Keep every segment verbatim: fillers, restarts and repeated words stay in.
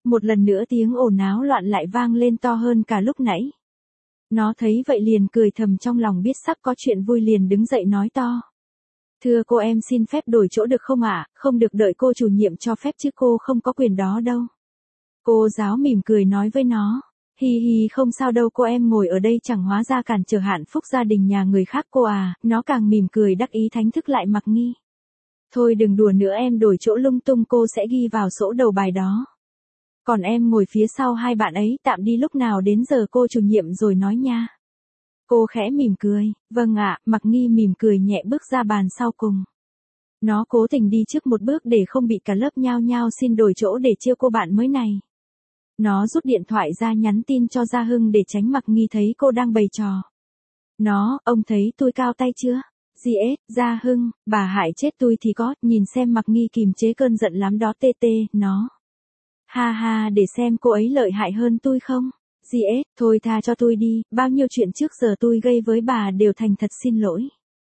Một lần nữa tiếng ồn áo loạn lại vang lên to hơn cả lúc nãy. Nó thấy vậy liền cười thầm trong lòng biết sắp có chuyện vui liền đứng dậy nói to. Thưa cô em xin phép đổi chỗ được không ạ, không được đợi cô chủ nhiệm cho phép chứ cô không có quyền đó đâu. Cô giáo mỉm cười nói với nó. Hi hi không sao đâu cô em ngồi ở đây chẳng hóa ra cản trở hạnh phúc gia đình nhà người khác cô à, nó càng mỉm cười đắc ý thánh thức lại Mặc Nghi. Thôi đừng đùa nữa em đổi chỗ lung tung cô sẽ ghi vào sổ đầu bài đó. Còn em ngồi phía sau hai bạn ấy tạm đi lúc nào đến giờ cô chủ nhiệm rồi nói nha. Cô khẽ mỉm cười, vâng ạ, Mặc Nghi mỉm cười nhẹ bước ra bàn sau cùng. Nó cố tình đi trước một bước để không bị cả lớp nhao nhao xin đổi chỗ để chiêu cô bạn mới này. Nó rút điện thoại ra nhắn tin cho Gia Hưng để tránh Mặc Nghi thấy cô đang bày trò. Nó, ông thấy tôi cao tay chưa? giê ét, Gia Hưng, bà hại chết tôi thì có, nhìn xem Mặc Nghi kìm chế cơn giận lắm đó tê tê, nó. Ha ha để xem cô ấy lợi hại hơn tôi không? giê ét, thôi tha cho tôi đi, bao nhiêu chuyện trước giờ tôi gây với bà đều thành thật xin lỗi.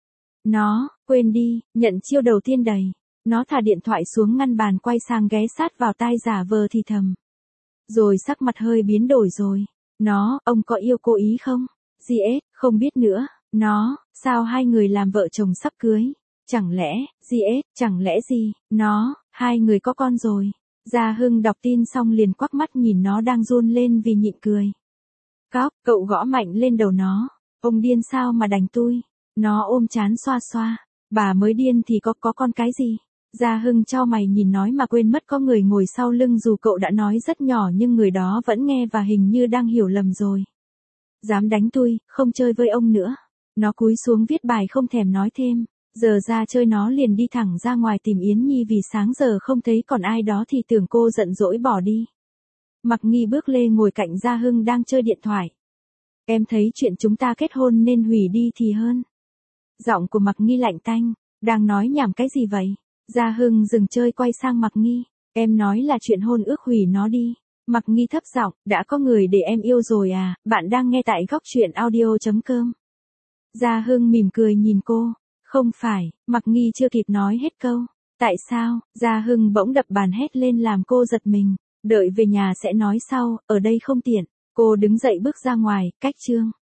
Nó, quên đi, nhận chiêu đầu tiên đầy. Nó thả điện thoại xuống ngăn bàn quay sang ghé sát vào tai giả vờ thì thầm. Rồi sắc mặt hơi biến đổi rồi. Nó, ông có yêu cô ý không? giê ét, không biết nữa. Nó, sao hai người làm vợ chồng sắp cưới? Chẳng lẽ, giê ét, chẳng lẽ gì? Nó, hai người có con rồi. Gia Hưng đọc tin xong liền quắc mắt nhìn nó đang run lên vì nhịn cười. Cóc, cậu gõ mạnh lên đầu nó. Ông điên sao mà đánh tôi? Nó ôm trán xoa xoa. Bà mới điên thì có có con cái gì? Gia Hưng chau mày nhìn nói mà quên mất có người ngồi sau lưng dù cậu đã nói rất nhỏ nhưng người đó vẫn nghe và hình như đang hiểu lầm rồi. Dám đánh tôi, không chơi với ông nữa. Nó cúi xuống viết bài không thèm nói thêm. Giờ ra chơi nó liền đi thẳng ra ngoài tìm Yến Nhi vì sáng giờ không thấy còn ai đó thì tưởng cô giận dỗi bỏ đi. Mặc Nghi bước lê ngồi cạnh Gia Hưng đang chơi điện thoại. Em thấy chuyện chúng ta kết hôn nên hủy đi thì hơn. Giọng của Mặc Nghi lạnh tanh, đang nói nhảm cái gì vậy? Gia Hưng dừng chơi quay sang Mặc Nghi, em nói là chuyện hôn ước hủy nó đi. Mặc Nghi thấp giọng, đã có người để em yêu rồi à, bạn đang nghe tại góc truyện audio chấm com. Gia Hưng mỉm cười nhìn cô, không phải, Mặc Nghi chưa kịp nói hết câu. Tại sao? Gia Hưng bỗng đập bàn hét lên làm cô giật mình, đợi về nhà sẽ nói sau, ở đây không tiện. Cô đứng dậy bước ra ngoài, cách chương.